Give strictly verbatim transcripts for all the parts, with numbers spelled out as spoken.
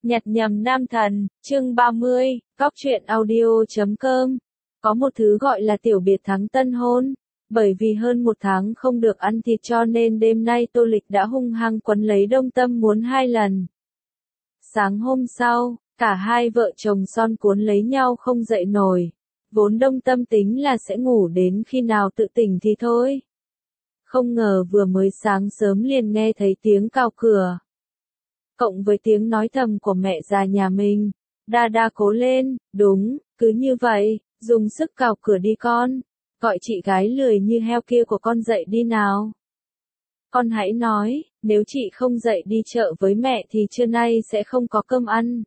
Nhặt nhầm nam thần, chương ba mươi, cóc truyện audio chấm com. Có một thứ gọi là tiểu biệt thắng tân hôn. Bởi vì hơn một tháng không được ăn thịt cho nên đêm nay Tô Lịch đã hung hăng quấn lấy Đông Tâm muốn hai lần. Sáng hôm sau, cả hai vợ chồng son cuốn lấy nhau không dậy nổi. Vốn Đông Tâm tính là sẽ ngủ đến khi nào tự tỉnh thì thôi. Không ngờ vừa mới sáng sớm liền nghe thấy tiếng cào cửa. Cộng với tiếng nói thầm của mẹ già nhà mình, đa đa cố lên, đúng, cứ như vậy, dùng sức cào cửa đi con, gọi chị gái lười như heo kia của con dậy đi nào. Con hãy nói, nếu chị không dậy đi chợ với mẹ thì trưa nay sẽ không có cơm ăn.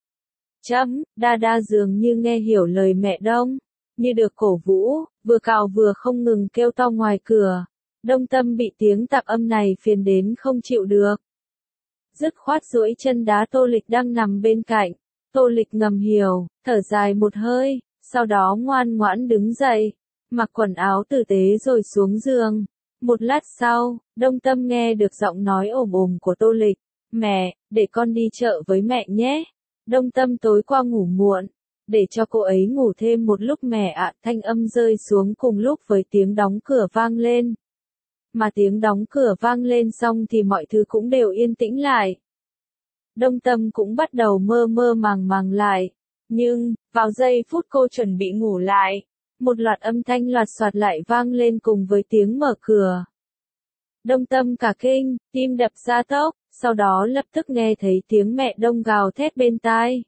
Chấm, đa đa dường như nghe hiểu lời mẹ Đông, như được cổ vũ, vừa cào vừa không ngừng kêu to ngoài cửa. Đông Tâm bị tiếng tạp âm này phiền đến không chịu được. Dứt khoát duỗi chân đá Tô Lịch đang nằm bên cạnh. Tô Lịch ngầm hiểu, thở dài một hơi, sau đó ngoan ngoãn đứng dậy, mặc quần áo tử tế rồi xuống giường. Một lát sau, Đông Tâm nghe được giọng nói ồm ồm của Tô Lịch. Mẹ, để con đi chợ với mẹ nhé. Đông Tâm tối qua ngủ muộn, để cho cô ấy ngủ thêm một lúc mẹ ạ. Thanh âm rơi xuống cùng lúc với tiếng đóng cửa vang lên. Mà tiếng đóng cửa vang lên xong thì mọi thứ cũng đều yên tĩnh lại. Đông Tâm cũng bắt đầu mơ mơ màng màng lại. Nhưng, vào giây phút cô chuẩn bị ngủ lại, một loạt âm thanh loạt soạt lại vang lên cùng với tiếng mở cửa. Đông Tâm cả kinh, tim đập ra tốc, sau đó lập tức nghe thấy tiếng mẹ Đông gào thét bên tai.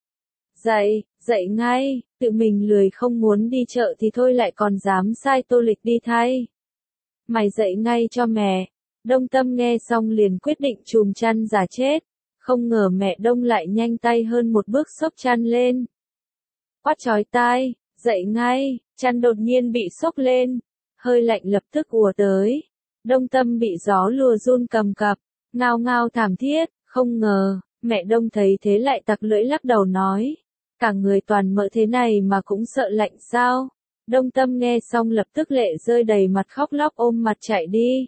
Dậy, dậy ngay, tự mình lười không muốn đi chợ thì thôi lại còn dám sai Tô Lịch đi thay. Mày dậy ngay cho mẹ. Đông Tâm nghe xong liền quyết định chùm chăn giả chết. Không ngờ mẹ Đông lại nhanh tay hơn một bước xốc chăn lên. Quát chói tai, dậy ngay, chăn đột nhiên bị xốc lên. Hơi lạnh lập tức ùa tới. Đông Tâm bị gió lùa run cầm cập, ngao ngao thảm thiết, không ngờ, mẹ Đông thấy thế lại tặc lưỡi lắc đầu nói. Cả người toàn mỡ thế này mà cũng sợ lạnh sao? Đông Tâm nghe xong lập tức lệ rơi đầy mặt khóc lóc ôm mặt chạy đi.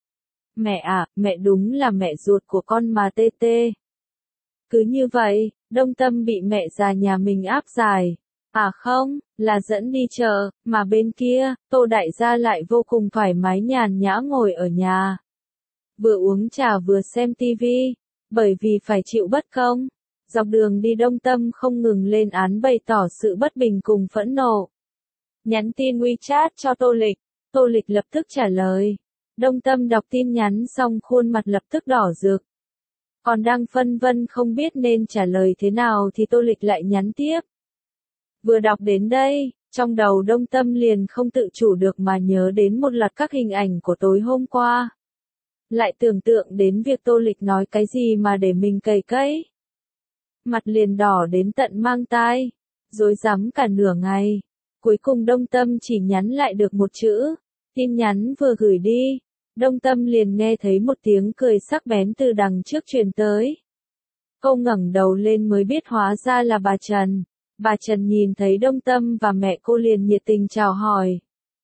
Mẹ à, mẹ đúng là mẹ ruột của con mà tê tê. Cứ như vậy, Đông Tâm bị mẹ già nhà mình áp giải. À không, là dẫn đi chợ, mà bên kia, Tô Đại gia lại vô cùng thoải mái nhàn nhã ngồi ở nhà. Vừa uống trà vừa xem tivi, bởi vì phải chịu bất công. Dọc đường đi Đông Tâm không ngừng lên án bày tỏ sự bất bình cùng phẫn nộ. Nhắn tin WeChat cho Tô Lịch, Tô Lịch lập tức trả lời. Đông Tâm đọc tin nhắn xong khuôn mặt lập tức đỏ rực. Còn đang phân vân không biết nên trả lời thế nào thì Tô Lịch lại nhắn tiếp. Vừa đọc đến đây, trong đầu Đông Tâm liền không tự chủ được mà nhớ đến một loạt các hình ảnh của tối hôm qua. Lại tưởng tượng đến việc Tô Lịch nói cái gì mà để mình cày cấy. Mặt liền đỏ đến tận mang tai, rối rắm cả nửa ngày. Cuối cùng Đông Tâm chỉ nhắn lại được một chữ, tin nhắn vừa gửi đi, Đông Tâm liền nghe thấy một tiếng cười sắc bén từ đằng trước truyền tới. Cô ngẩng đầu lên mới biết hóa ra là bà Trần. Bà Trần nhìn thấy Đông Tâm và mẹ cô liền nhiệt tình chào hỏi.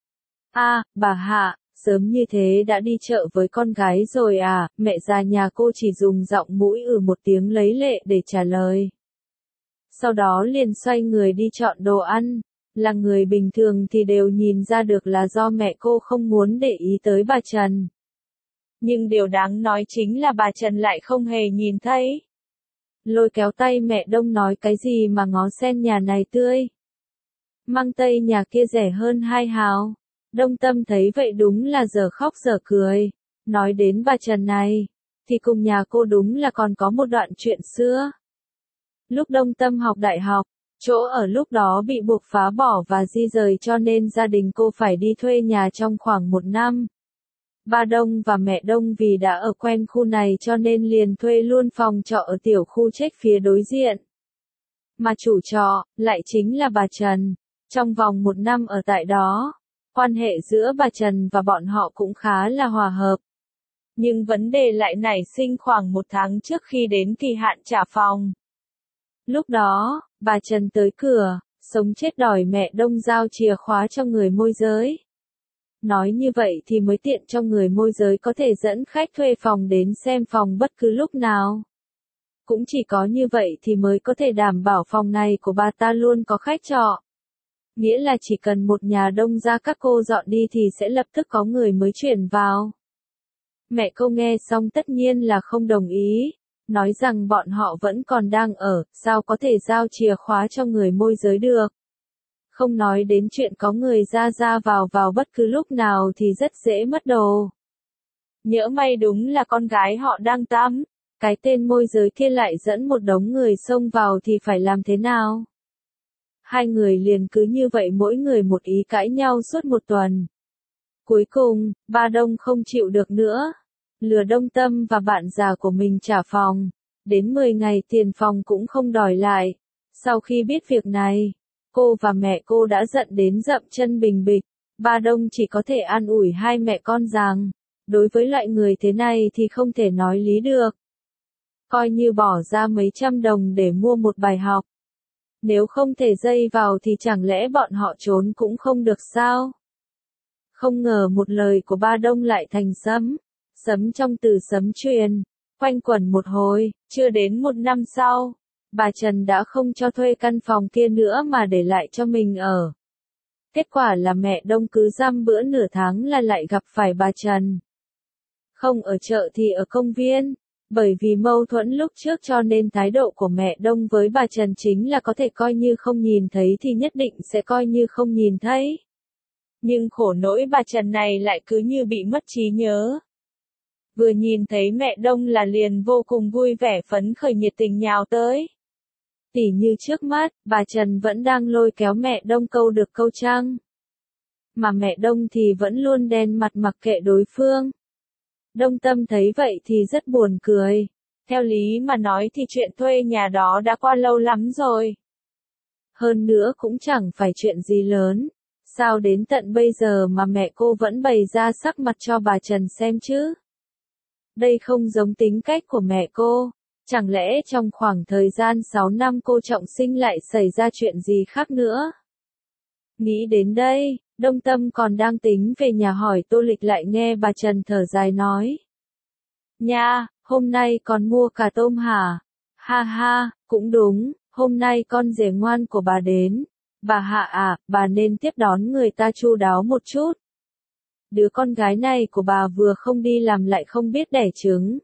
À, bà Hạ, sớm như thế đã đi chợ với con gái rồi à? Mẹ già nhà cô chỉ dùng giọng mũi ừ một tiếng lấy lệ để trả lời. Sau đó liền xoay người đi chọn đồ ăn. Là người bình thường thì đều nhìn ra được là do mẹ cô không muốn để ý tới bà Trần. Nhưng điều đáng nói chính là bà Trần lại không hề nhìn thấy. Lôi kéo tay mẹ Đông nói cái gì mà ngó sen nhà này tươi. Măng tây nhà kia rẻ hơn hai hào. Đông Tâm thấy vậy đúng là giờ khóc giờ cười. Nói đến bà Trần này, thì cùng nhà cô đúng là còn có một đoạn chuyện xưa. Lúc Đông Tâm học đại học, chỗ ở lúc đó bị buộc phá bỏ và di rời cho nên gia đình cô phải đi thuê nhà trong khoảng một năm. Ba Đông và mẹ Đông vì đã ở quen khu này cho nên liền thuê luôn phòng trọ ở tiểu khu trách phía đối diện. Mà chủ trọ, lại chính là bà Trần. Trong vòng một năm ở tại đó, quan hệ giữa bà Trần và bọn họ cũng khá là hòa hợp. Nhưng vấn đề lại nảy sinh khoảng một tháng trước khi đến kỳ hạn trả phòng. Lúc đó, bà Trần tới cửa, sống chết đòi mẹ Đông giao chìa khóa cho người môi giới. Nói như vậy thì mới tiện cho người môi giới có thể dẫn khách thuê phòng đến xem phòng bất cứ lúc nào. Cũng chỉ có như vậy thì mới có thể đảm bảo phòng này của bà ta luôn có khách trọ. Nghĩa là chỉ cần một nhà đông gia các cô dọn đi thì sẽ lập tức có người mới chuyển vào. Mẹ cô nghe xong tất nhiên là không đồng ý, nói rằng bọn họ vẫn còn đang ở, sao có thể giao chìa khóa cho người môi giới được. Không nói đến chuyện có người ra ra vào vào bất cứ lúc nào thì rất dễ mất đồ. Nhỡ may đúng là con gái họ đang tắm, cái tên môi giới kia lại dẫn một đống người xông vào thì phải làm thế nào? Hai người liền cứ như vậy mỗi người một ý cãi nhau suốt một tuần. Cuối cùng, ba Đông không chịu được nữa, lừa Đông Tâm và bạn già của mình trả phòng, đến mười ngày tiền phòng cũng không đòi lại. Sau khi biết việc này, cô và mẹ cô đã giận đến dậm chân bình bịch, ba Đông chỉ có thể an ủi hai mẹ con rằng, đối với loại người thế này thì không thể nói lý được. Coi như bỏ ra mấy trăm đồng để mua một bài học. Nếu không thể dây vào thì chẳng lẽ bọn họ trốn cũng không được sao? Không ngờ một lời của ba Đông lại thành sấm. Sấm trong từ sấm truyền, quanh quẩn một hồi, chưa đến một năm sau, bà Trần đã không cho thuê căn phòng kia nữa mà để lại cho mình ở. Kết quả là mẹ Đông cứ dăm bữa nửa tháng là lại gặp phải bà Trần. Không ở chợ thì ở công viên, bởi vì mâu thuẫn lúc trước cho nên thái độ của mẹ Đông với bà Trần chính là có thể coi như không nhìn thấy thì nhất định sẽ coi như không nhìn thấy. Nhưng khổ nỗi bà Trần này lại cứ như bị mất trí nhớ. Vừa nhìn thấy mẹ Đông là liền vô cùng vui vẻ phấn khởi nhiệt tình nhào tới. Tỉ như trước mắt, bà Trần vẫn đang lôi kéo mẹ Đông câu được câu trăng. Mà mẹ Đông thì vẫn luôn đen mặt mặc kệ đối phương. Đông Tâm thấy vậy thì rất buồn cười. Theo lý mà nói thì chuyện thuê nhà đó đã qua lâu lắm rồi. Hơn nữa cũng chẳng phải chuyện gì lớn. Sao đến tận bây giờ mà mẹ cô vẫn bày ra sắc mặt cho bà Trần xem chứ? Đây không giống tính cách của mẹ cô. Chẳng lẽ trong khoảng thời gian sáu năm cô trọng sinh lại xảy ra chuyện gì khác nữa? Nghĩ đến đây, Đông Tâm còn đang tính về nhà hỏi Tô Lịch lại nghe bà Trần thở dài nói. Nha, hôm nay con mua cà tôm hả? Ha ha, cũng đúng, hôm nay con rể ngoan của bà đến. Bà Hạ à, bà nên tiếp đón người ta chu đáo một chút. Đứa con gái này của bà vừa không đi làm lại không biết đẻ trứng.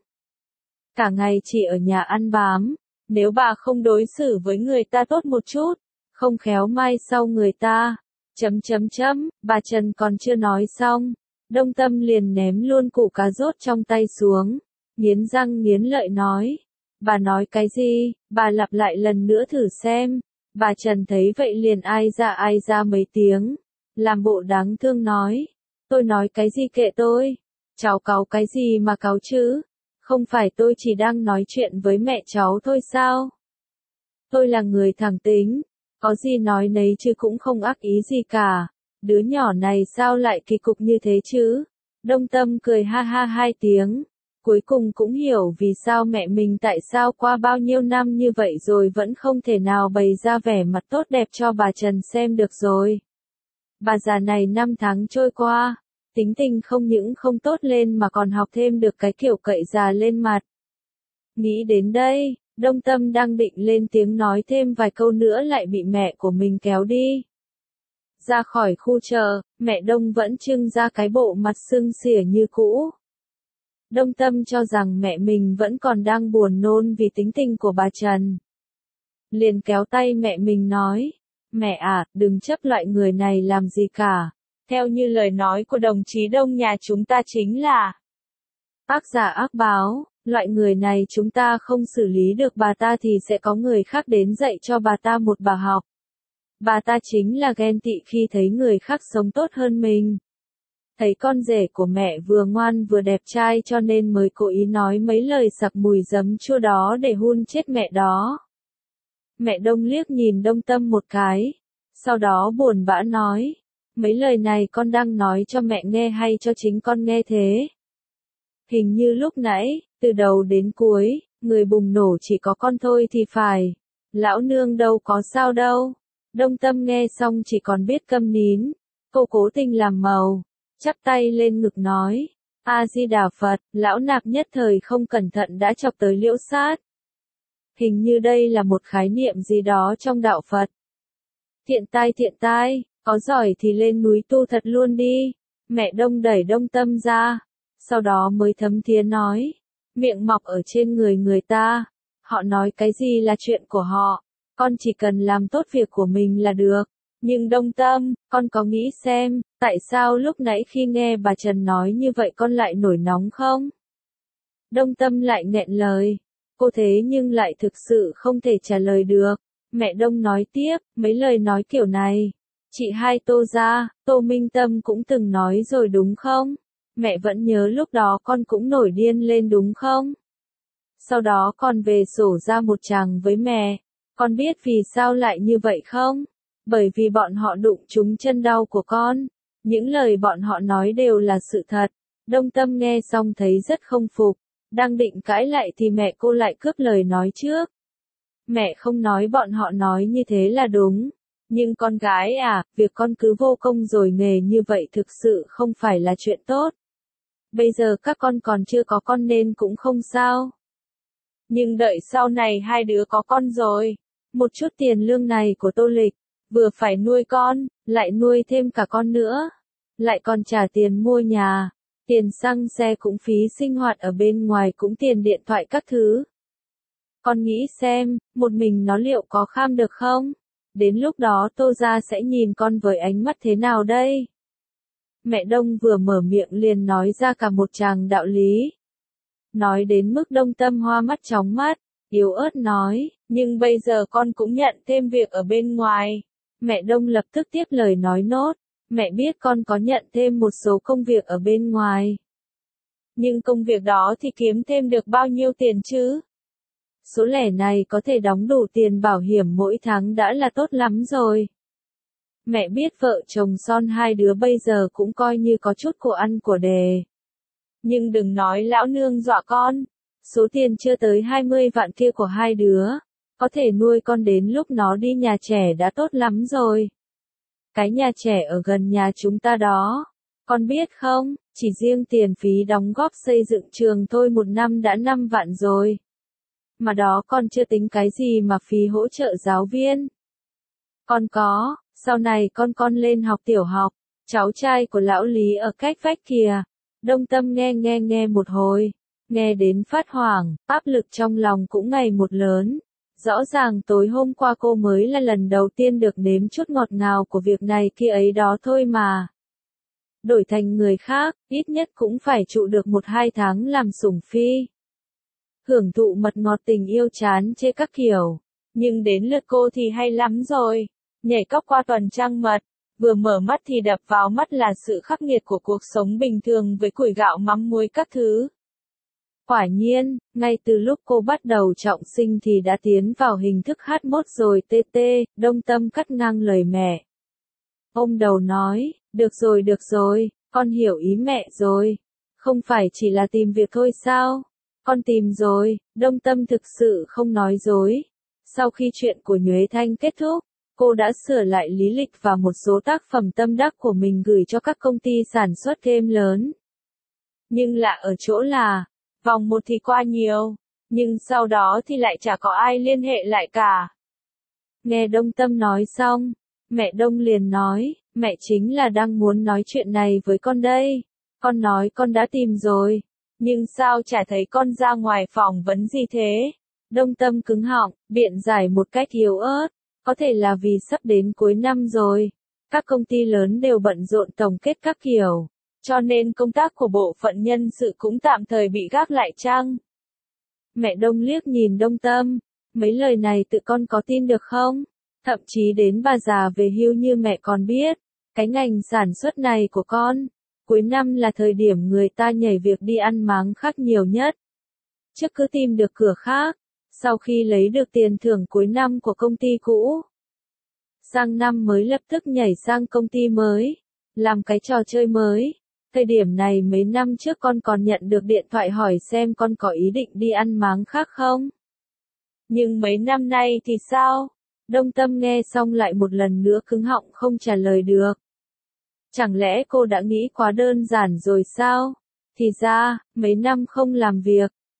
Cả ngày chỉ ở nhà ăn bám, nếu bà không đối xử với người ta tốt một chút, không khéo mai sau người ta, chấm chấm chấm, bà Trần còn chưa nói xong, Đông Tâm liền ném luôn củ cà rốt trong tay xuống, nghiến răng nghiến lợi nói, bà nói cái gì, bà lặp lại lần nữa thử xem, bà Trần thấy vậy liền ai ra ai ra mấy tiếng, làm bộ đáng thương nói, tôi nói cái gì kệ tôi, cháu cáu cái gì mà cáu chứ. Không phải tôi chỉ đang nói chuyện với mẹ cháu thôi sao? Tôi là người thẳng tính, có gì nói nấy chứ cũng không ác ý gì cả. Đứa nhỏ này sao lại kỳ cục như thế chứ? Đông Tâm cười ha ha hai tiếng. Cuối cùng cũng hiểu vì sao mẹ mình tại sao qua bao nhiêu năm như vậy rồi vẫn không thể nào bày ra vẻ mặt tốt đẹp cho bà Trần xem được rồi. Bà già này năm tháng trôi qua. Tính tình không những không tốt lên mà còn học thêm được cái kiểu cậy già lên mặt. Nghĩ đến đây, Đông Tâm đang định lên tiếng nói thêm vài câu nữa lại bị mẹ của mình kéo đi. Ra khỏi khu chợ, mẹ Đông vẫn trưng ra cái bộ mặt sưng xỉa như cũ. Đông Tâm cho rằng mẹ mình vẫn còn đang buồn nôn vì tính tình của bà Trần. Liền kéo tay mẹ mình nói, mẹ à, đừng chấp loại người này làm gì cả. Theo như lời nói của đồng chí Đông nhà chúng ta chính là ác giả ác báo, loại người này chúng ta không xử lý được bà ta thì sẽ có người khác đến dạy cho bà ta một bài học. Bà ta chính là ghen tị khi thấy người khác sống tốt hơn mình. Thấy con rể của mẹ vừa ngoan vừa đẹp trai cho nên mới cố ý nói mấy lời sặc mùi giấm chua đó để hun chết mẹ đó. Mẹ Đông liếc nhìn Đông Tâm một cái, sau đó buồn bã nói. Mấy lời này con đang nói cho mẹ nghe hay cho chính con nghe thế? Hình như lúc nãy, từ đầu đến cuối, người bùng nổ chỉ có con thôi thì phải. Lão nương đâu có sao đâu. Đông Tâm nghe xong chỉ còn biết câm nín. Cô cố tình làm màu, chắp tay lên ngực nói. A Di Đà Phật, lão nạp nhất thời không cẩn thận đã chọc tới liễu sát. Hình như đây là một khái niệm gì đó trong đạo Phật. Thiện tai thiện tai, có giỏi thì lên núi tu thật luôn đi. Mẹ Đông đẩy Đông Tâm ra, sau đó mới thấm thía nói, miệng mọc ở trên người người ta, họ nói cái gì là chuyện của họ, con chỉ cần làm tốt việc của mình là được. Nhưng Đông Tâm, con có nghĩ xem, tại sao lúc nãy khi nghe bà Trần nói như vậy con lại nổi nóng không? Đông Tâm lại nghẹn lời, cô thế nhưng lại thực sự không thể trả lời được. Mẹ Đông nói tiếp, mấy lời nói kiểu này, chị hai Tô gia, Tô Minh Tâm cũng từng nói rồi đúng không? Mẹ vẫn nhớ lúc đó con cũng nổi điên lên đúng không? Sau đó con về sổ ra một tràng với mẹ, con biết vì sao lại như vậy không? Bởi vì bọn họ đụng trúng chân đau của con, những lời bọn họ nói đều là sự thật. Đông Tâm nghe xong thấy rất không phục, đang định cãi lại thì mẹ cô lại cướp lời nói trước. Mẹ không nói bọn họ nói như thế là đúng. Nhưng con gái à, việc con cứ vô công rồi nghề như vậy thực sự không phải là chuyện tốt. Bây giờ các con còn chưa có con nên cũng không sao. Nhưng đợi sau này hai đứa có con rồi, một chút tiền lương này của Tô Lịch, vừa phải nuôi con, lại nuôi thêm cả con nữa. Lại còn trả tiền mua nhà, tiền xăng xe cũng phí sinh hoạt ở bên ngoài cũng tiền điện thoại các thứ. Con nghĩ xem, một mình nó liệu có kham được không? Đến lúc đó Tô gia sẽ nhìn con với ánh mắt thế nào đây? Mẹ Đông vừa mở miệng liền nói ra cả một tràng đạo lý. Nói đến mức Đông Tâm hoa mắt chóng mắt, yếu ớt nói, nhưng bây giờ con cũng nhận thêm việc ở bên ngoài. Mẹ Đông lập tức tiếp lời nói nốt, mẹ biết con có nhận thêm một số công việc ở bên ngoài. Nhưng công việc đó thì kiếm thêm được bao nhiêu tiền chứ? Số lẻ này có thể đóng đủ tiền bảo hiểm mỗi tháng đã là tốt lắm rồi. Mẹ biết vợ chồng son hai đứa bây giờ cũng coi như có chút của ăn của đề. Nhưng đừng nói lão nương dọa con, số tiền chưa tới hai mươi vạn kia của hai đứa, có thể nuôi con đến lúc nó đi nhà trẻ đã tốt lắm rồi. Cái nhà trẻ ở gần nhà chúng ta đó, con biết không, chỉ riêng tiền phí đóng góp xây dựng trường thôi một năm đã năm vạn rồi. Mà đó con chưa tính cái gì mà phí hỗ trợ giáo viên. Con có, sau này con con lên học tiểu học, cháu trai của lão Lý ở cách vách kìa. Đông Tâm nghe nghe nghe một hồi, nghe đến phát hoảng, áp lực trong lòng cũng ngày một lớn. Rõ ràng tối hôm qua cô mới là lần đầu tiên được nếm chút ngọt ngào của việc này kia ấy đó thôi mà. Đổi thành người khác, ít nhất cũng phải trụ được một hai tháng làm sủng phi. Hưởng thụ mật ngọt tình yêu chán chê các kiểu. Nhưng đến lượt cô thì hay lắm rồi. Nhảy cóc qua tuần trăng mật, vừa mở mắt thì đập vào mắt là sự khắc nghiệt của cuộc sống bình thường với củi gạo mắm muối các thứ. Quả nhiên, ngay từ lúc cô bắt đầu trọng sinh thì đã tiến vào hình thức hát mốt rồi tê tê, Đông Tâm cắt ngang lời mẹ. Ôm đầu nói, được rồi được rồi, con hiểu ý mẹ rồi. Không phải chỉ là tìm việc thôi sao? Con tìm rồi, Đông Tâm thực sự không nói dối. Sau khi chuyện của Nhuế Thanh kết thúc, cô đã sửa lại lý lịch và một số tác phẩm tâm đắc của mình gửi cho các công ty sản xuất game lớn. Nhưng lạ ở chỗ là, vòng một thì qua nhiều, nhưng sau đó thì lại chả có ai liên hệ lại cả. Nghe Đông Tâm nói xong, mẹ Đông liền nói, mẹ chính là đang muốn nói chuyện này với con đây. Con nói con đã tìm rồi, nhưng sao chả thấy con ra ngoài phỏng vấn gì thế? Đông Tâm cứng họng, biện giải một cách yếu ớt, có thể là vì sắp đến cuối năm rồi. Các công ty lớn đều bận rộn tổng kết các kiểu, cho nên công tác của bộ phận nhân sự cũng tạm thời bị gác lại chăng? Mẹ Đông liếc nhìn Đông Tâm, mấy lời này tự con có tin được không? Thậm chí đến bà già về hưu như mẹ còn biết, cái ngành sản xuất này của con, cuối năm là thời điểm người ta nhảy việc đi ăn máng khác nhiều nhất. Trước cứ tìm được cửa khác, sau khi lấy được tiền thưởng cuối năm của công ty cũ, sang năm mới lập tức nhảy sang công ty mới, làm cái trò chơi mới. Thời điểm này mấy năm trước con còn nhận được điện thoại hỏi xem con có ý định đi ăn máng khác không? Nhưng mấy năm nay thì sao? Đông Tâm nghe xong lại một lần nữa cứng họng không trả lời được. Chẳng lẽ cô đã nghĩ quá đơn giản rồi sao? Thì ra, mấy năm không làm việc,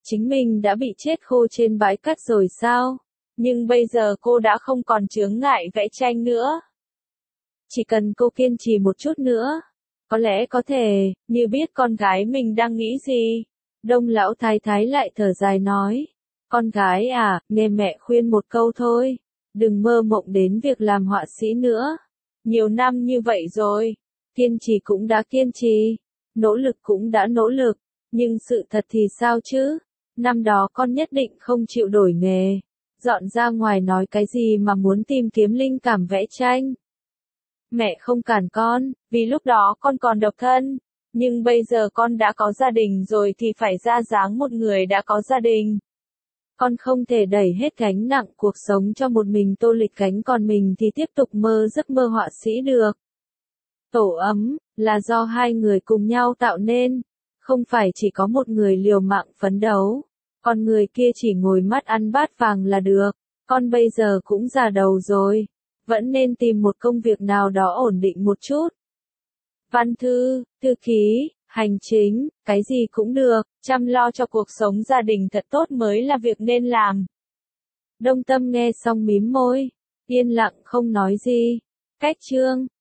Chính mình đã bị chết khô trên bãi cát rồi sao? Nhưng bây giờ cô đã không còn chướng ngại vẽ tranh nữa. Chỉ cần cô kiên trì một chút nữa, có lẽ có thể, như biết con gái mình đang nghĩ gì. Đông lão thái thái lại thở dài nói, con gái à, nghe mẹ khuyên một câu thôi, đừng mơ mộng đến việc làm họa sĩ nữa. Nhiều năm như vậy rồi, kiên trì cũng đã kiên trì, nỗ lực cũng đã nỗ lực, nhưng sự thật thì sao chứ? Năm đó con nhất định không chịu đổi nghề, dọn ra ngoài nói cái gì mà muốn tìm kiếm linh cảm vẽ tranh. Mẹ không cản con, vì lúc đó con còn độc thân, nhưng bây giờ con đã có gia đình rồi thì phải ra dáng một người đã có gia đình. Con không thể đẩy hết gánh nặng cuộc sống cho một mình Tô Lịch Cánh, còn mình thì tiếp tục mơ giấc mơ họa sĩ được. Tổ ấm là do hai người cùng nhau tạo nên, không phải chỉ có một người liều mạng phấn đấu, còn người kia chỉ ngồi mắt ăn bát vàng là được. Con bây giờ cũng già đầu rồi, vẫn nên tìm một công việc nào đó ổn định một chút. Văn thư, thư ký, hành chính, cái gì cũng được, chăm lo cho cuộc sống gia đình thật tốt mới là việc nên làm. Đông Tâm nghe xong mím môi, yên lặng không nói gì. Cách chương